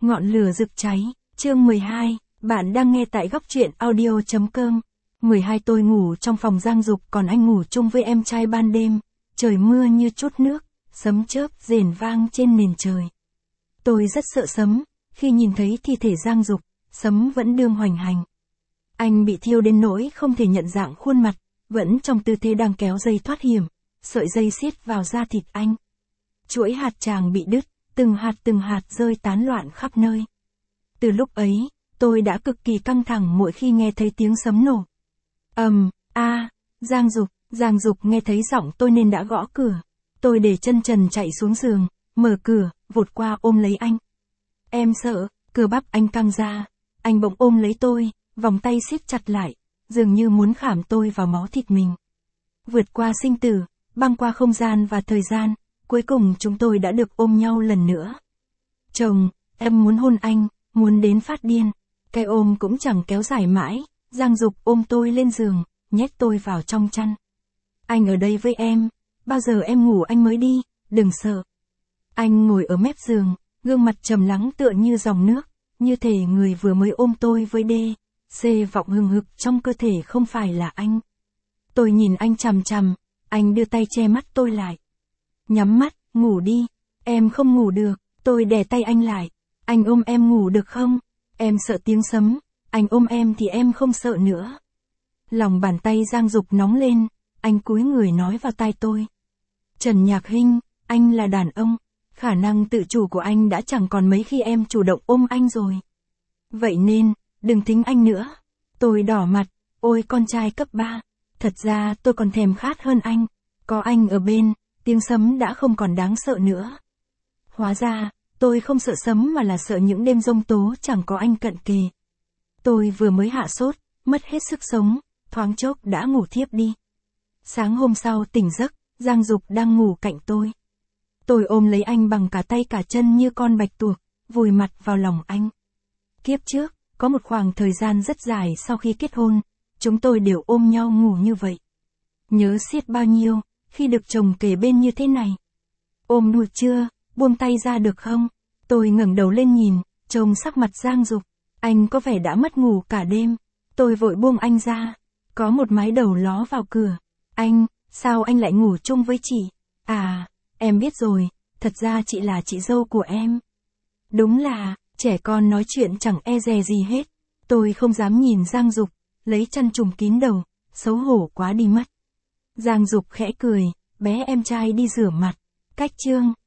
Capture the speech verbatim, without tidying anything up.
Ngọn lửa rực cháy, chương mười hai, bạn đang nghe tại góc truyện audio chấm com. mười hai Tôi ngủ trong phòng Giang Dục còn anh ngủ chung với em trai ban đêm, trời mưa như trút nước, sấm chớp rền vang trên nền trời. Tôi rất sợ sấm, khi nhìn thấy thi thể Giang Dục, sấm vẫn đương hoành hành. Anh bị thiêu đến nỗi không thể nhận dạng khuôn mặt, vẫn trong tư thế đang kéo dây thoát hiểm, sợi dây siết vào da thịt anh. Chuỗi hạt tràng bị đứt, từng hạt từng hạt rơi tán loạn khắp nơi. Từ lúc ấy, tôi đã cực kỳ căng thẳng mỗi khi nghe thấy tiếng sấm nổ. Ầm, a, Giang Dục, Giang Dục nghe thấy giọng tôi nên đã gõ cửa. Tôi để chân trần chạy xuống giường, mở cửa, vụt qua ôm lấy anh. Em sợ, cơ bắp anh căng ra, anh bỗng ôm lấy tôi, vòng tay siết chặt lại, dường như muốn khảm tôi vào máu thịt mình. Vượt qua sinh tử, băng qua không gian và thời gian, cuối cùng chúng tôi đã được ôm nhau lần nữa. Chồng, em muốn hôn anh, muốn đến phát điên. Cái ôm cũng chẳng kéo dài mãi, Giang Dục ôm tôi lên giường, nhét tôi vào trong chăn. Anh ở đây với em, bao giờ em ngủ anh mới đi, đừng sợ. Anh ngồi ở mép giường, gương mặt trầm lắng tựa như dòng nước, như thể người vừa mới ôm tôi với đê, xê vọng hừng hực trong cơ thể không phải là anh. Tôi nhìn anh chằm chằm, anh đưa tay che mắt tôi lại. Nhắm mắt, ngủ đi, em không ngủ được, tôi đè tay anh lại. Anh ôm em ngủ được không? Em sợ tiếng sấm, anh ôm em thì em không sợ nữa. Lòng bàn tay Giang Dục nóng lên, anh cúi người nói vào tai tôi. Trần Nhạc Hinh, anh là đàn ông, khả năng tự chủ của anh đã chẳng còn mấy khi em chủ động ôm anh rồi. Vậy nên, đừng thính anh nữa. Tôi đỏ mặt, ôi con trai cấp ba, thật ra tôi còn thèm khát hơn anh, có anh ở bên, tiếng sấm đã không còn đáng sợ nữa. Hóa ra, tôi không sợ sấm mà là sợ những đêm giông tố chẳng có anh cận kề. Tôi vừa mới hạ sốt, mất hết sức sống, thoáng chốc đã ngủ thiếp đi. Sáng hôm sau tỉnh giấc, Giang Dục đang ngủ cạnh tôi. Tôi ôm lấy anh bằng cả tay cả chân như con bạch tuộc, vùi mặt vào lòng anh. Kiếp trước, có một khoảng thời gian rất dài sau khi kết hôn, chúng tôi đều ôm nhau ngủ như vậy. Nhớ xiết bao nhiêu, khi được chồng kề bên như thế này. Ôm được chưa, buông tay ra được không? Tôi ngẩng đầu lên nhìn, trông sắc mặt Giang Dục, anh có vẻ đã mất ngủ cả đêm. Tôi vội buông anh ra, có một mái đầu ló vào cửa. Anh, sao anh lại ngủ chung với chị? À, em biết rồi, thật ra chị là chị dâu của em. Đúng là, trẻ con nói chuyện chẳng e dè gì hết. Tôi không dám nhìn Giang Dục, lấy chăn trùm kín đầu, xấu hổ quá đi mất. Giang Dục khẽ cười, bé em trai đi rửa mặt. Cách chương.